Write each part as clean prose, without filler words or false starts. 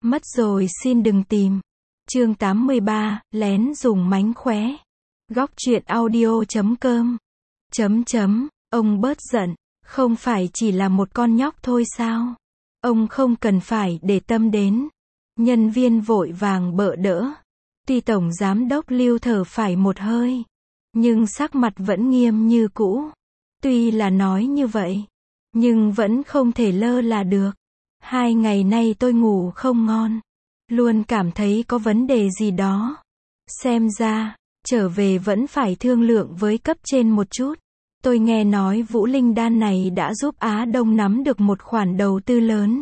Mất rồi xin đừng tìm. Chương 83, lén dùng mánh khóe. Góc truyện audio.com. Ông bớt giận, không phải chỉ là một con nhóc thôi sao? Ông không cần phải để tâm đến. Nhân viên vội vàng bợ đỡ. Tuy Tổng Giám đốc Lưu thở phải một hơi, nhưng sắc mặt vẫn nghiêm như cũ. Tuy là nói như vậy, nhưng vẫn không thể lơ là được. 2 ngày nay tôi ngủ không ngon. Luôn cảm thấy có vấn đề gì đó. Xem ra, trở về vẫn phải thương lượng với cấp trên một chút. Tôi nghe nói Vũ Linh Đan này đã giúp Á Đông nắm được một khoản đầu tư lớn.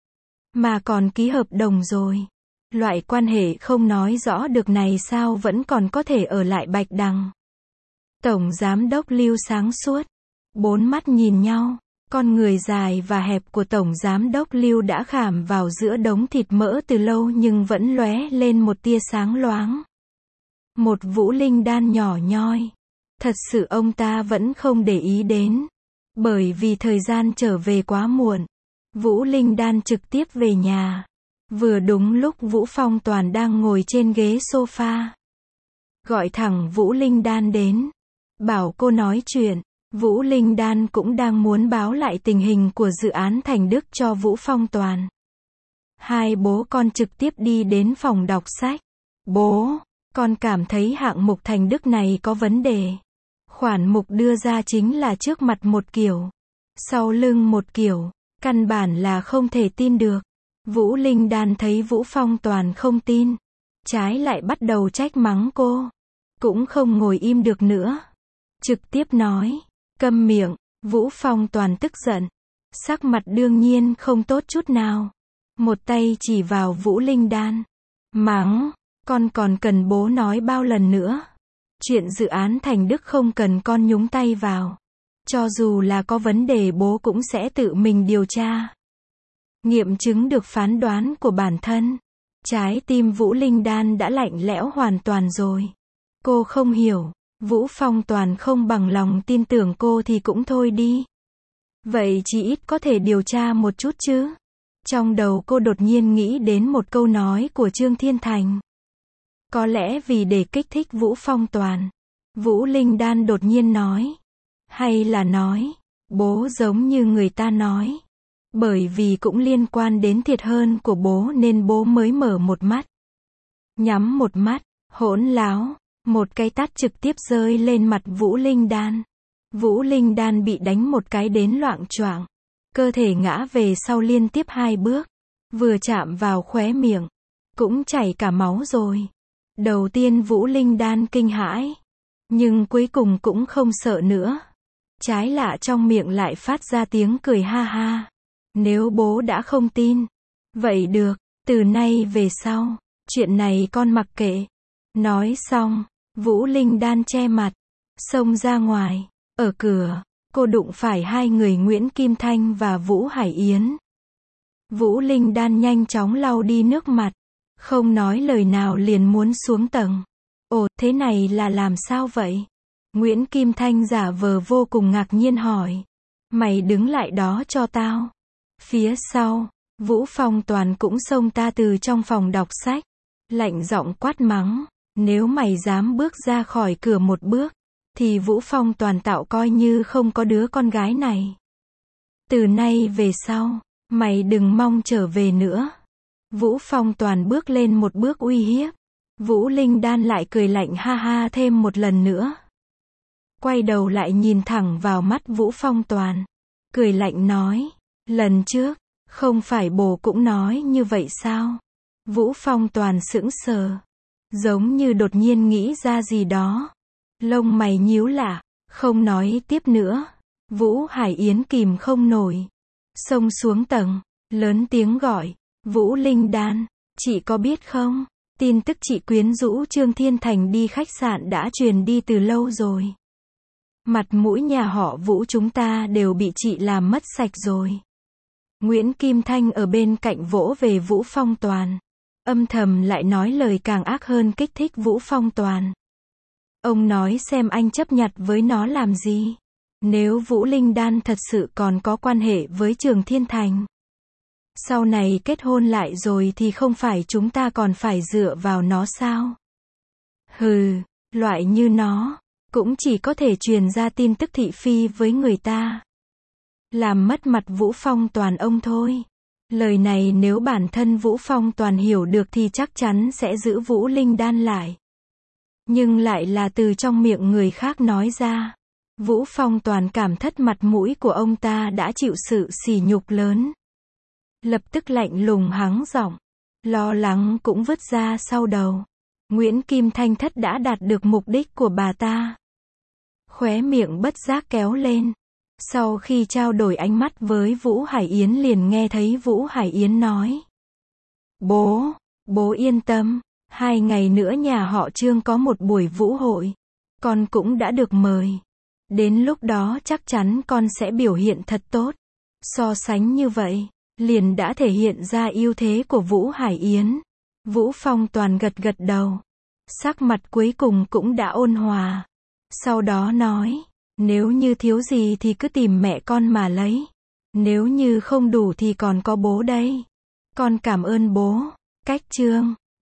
Mà còn ký hợp đồng rồi. Loại quan hệ không nói rõ được này sao vẫn còn có thể ở lại Bạch Đằng. Tổng Giám đốc Lưu sáng suốt. 4 mắt nhìn nhau. Con người dài và hẹp của Tổng Giám đốc Lưu đã khảm vào giữa đống thịt mỡ từ lâu nhưng vẫn lóe lên một tia sáng loáng. Một Vũ Linh Đan nhỏ nhoi. Thật sự ông ta vẫn không để ý đến. Bởi vì thời gian trở về quá muộn. Vũ Linh Đan trực tiếp về nhà. Vừa đúng lúc Vũ Phong Toàn đang ngồi trên ghế sofa. Gọi thẳng Vũ Linh Đan đến. Bảo cô nói chuyện. Vũ Linh Đan cũng đang muốn báo lại tình hình của dự án Thành Đức cho Vũ Phong Toàn. Hai bố con trực tiếp đi đến phòng đọc sách. Bố, con cảm thấy hạng mục Thành Đức này có vấn đề. Khoản mục đưa ra chính là trước mặt một kiểu, sau lưng một kiểu, căn bản là không thể tin được. Vũ Linh Đan thấy Vũ Phong Toàn không tin, trái lại bắt đầu trách mắng cô. Cũng không ngồi im được nữa. Trực tiếp nói, câm miệng. Vũ Phong Toàn tức giận. Sắc mặt đương nhiên không tốt chút nào. Một tay chỉ vào Vũ Linh Đan. Mắng, con còn cần bố nói bao lần nữa. Chuyện dự án Thành Đức không cần con nhúng tay vào. Cho dù là có vấn đề bố cũng sẽ tự mình điều tra. Nghiệm chứng được phán đoán của bản thân. Trái tim Vũ Linh Đan đã lạnh lẽo hoàn toàn rồi. Cô không hiểu. Vũ Phong Toàn không bằng lòng tin tưởng cô thì cũng thôi đi. Vậy chỉ ít có thể điều tra một chút chứ. Trong đầu cô đột nhiên nghĩ đến một câu nói của Trương Thiên Thành. Có lẽ vì để kích thích Vũ Phong Toàn. Vũ Linh Đan đột nhiên nói. Hay là nói, bố giống như người ta nói. Bởi vì cũng liên quan đến thiệt hơn của bố nên bố mới mở một mắt. Nhắm một mắt, hỗn láo. Một cái tát trực tiếp rơi lên mặt Vũ Linh Đan. Vũ Linh Đan bị đánh một cái đến loạng choạng. Cơ thể ngã về sau liên tiếp 2 bước. Vừa chạm vào khóe miệng. Cũng chảy cả máu rồi. Đầu tiên Vũ Linh Đan kinh hãi. Nhưng cuối cùng cũng không sợ nữa. Trái lạ trong miệng lại phát ra tiếng cười ha ha. Nếu bố đã không tin. Vậy được, từ nay về sau. Chuyện này con mặc kệ. Nói xong. Vũ Linh Đan che mặt, xông ra ngoài. Ở cửa, cô đụng phải 2 người Nguyễn Kim Thanh và Vũ Hải Yến. Vũ Linh Đan nhanh chóng lau đi nước mặt, không nói lời nào liền muốn xuống tầng. Ồ, thế này là làm sao vậy? Nguyễn Kim Thanh giả vờ vô cùng ngạc nhiên hỏi. Mày đứng lại đó cho tao. Phía sau, Vũ Phong Toàn cũng xông ta từ trong phòng đọc sách. Lạnh giọng quát mắng. Nếu mày dám bước ra khỏi cửa một bước, thì Vũ Phong Toàn tạo coi như không có đứa con gái này. Từ nay về sau, mày đừng mong trở về nữa. Vũ Phong Toàn bước lên một bước uy hiếp. Vũ Linh Đan lại cười lạnh ha ha thêm một lần nữa. Quay đầu lại nhìn thẳng vào mắt Vũ Phong Toàn. Cười lạnh nói, lần trước, không phải bố cũng nói như vậy sao? Vũ Phong Toàn sững sờ. Giống như đột nhiên nghĩ ra gì đó. Lông mày nhíu lại, không nói tiếp nữa. Vũ Hải Yến kìm không nổi. Xông xuống tầng, lớn tiếng gọi. Vũ Linh Đan, chị có biết không? Tin tức chị quyến rũ Trương Thiên Thành đi khách sạn đã truyền đi từ lâu rồi. Mặt mũi nhà họ Vũ chúng ta đều bị chị làm mất sạch rồi. Nguyễn Kim Thanh ở bên cạnh vỗ về Vũ Phong Toàn. Âm thầm lại nói lời càng ác hơn kích thích Vũ Phong Toàn. Ông nói xem anh chấp nhặt với nó làm gì. Nếu Vũ Linh Đan thật sự còn có quan hệ với Trường Thiên Thành, Sau này kết hôn lại rồi thì không phải chúng ta còn phải dựa vào nó sao? Hừ, loại như nó, cũng chỉ có thể truyền ra tin tức thị phi với người ta. Làm mất mặt Vũ Phong Toàn ông thôi. Lời này nếu bản thân Vũ Phong Toàn hiểu được thì chắc chắn sẽ giữ Vũ Linh Đan lại. Nhưng lại là từ trong miệng người khác nói ra. Vũ Phong Toàn cảm thất mặt mũi của ông ta đã chịu sự sỉ nhục lớn. Lập tức lạnh lùng hắng giọng. Lo lắng cũng vứt ra sau đầu. Nguyễn Kim Thanh Thất đã đạt được mục đích của bà ta. Khóe miệng bất giác kéo lên. Sau khi trao đổi ánh mắt với Vũ Hải Yến liền nghe thấy Vũ Hải Yến nói. Bố yên tâm, 2 ngày nữa nhà họ Trương có một buổi vũ hội. Con cũng đã được mời. Đến lúc đó chắc chắn con sẽ biểu hiện thật tốt. So sánh như vậy, liền đã thể hiện ra ưu thế của Vũ Hải Yến. Vũ Phong Toàn gật gật đầu. Sắc mặt cuối cùng cũng đã ôn hòa. Sau đó nói, nếu như thiếu gì thì cứ tìm mẹ con mà lấy. Nếu như không đủ thì còn có bố đây. Con cảm ơn bố. Cách Trương.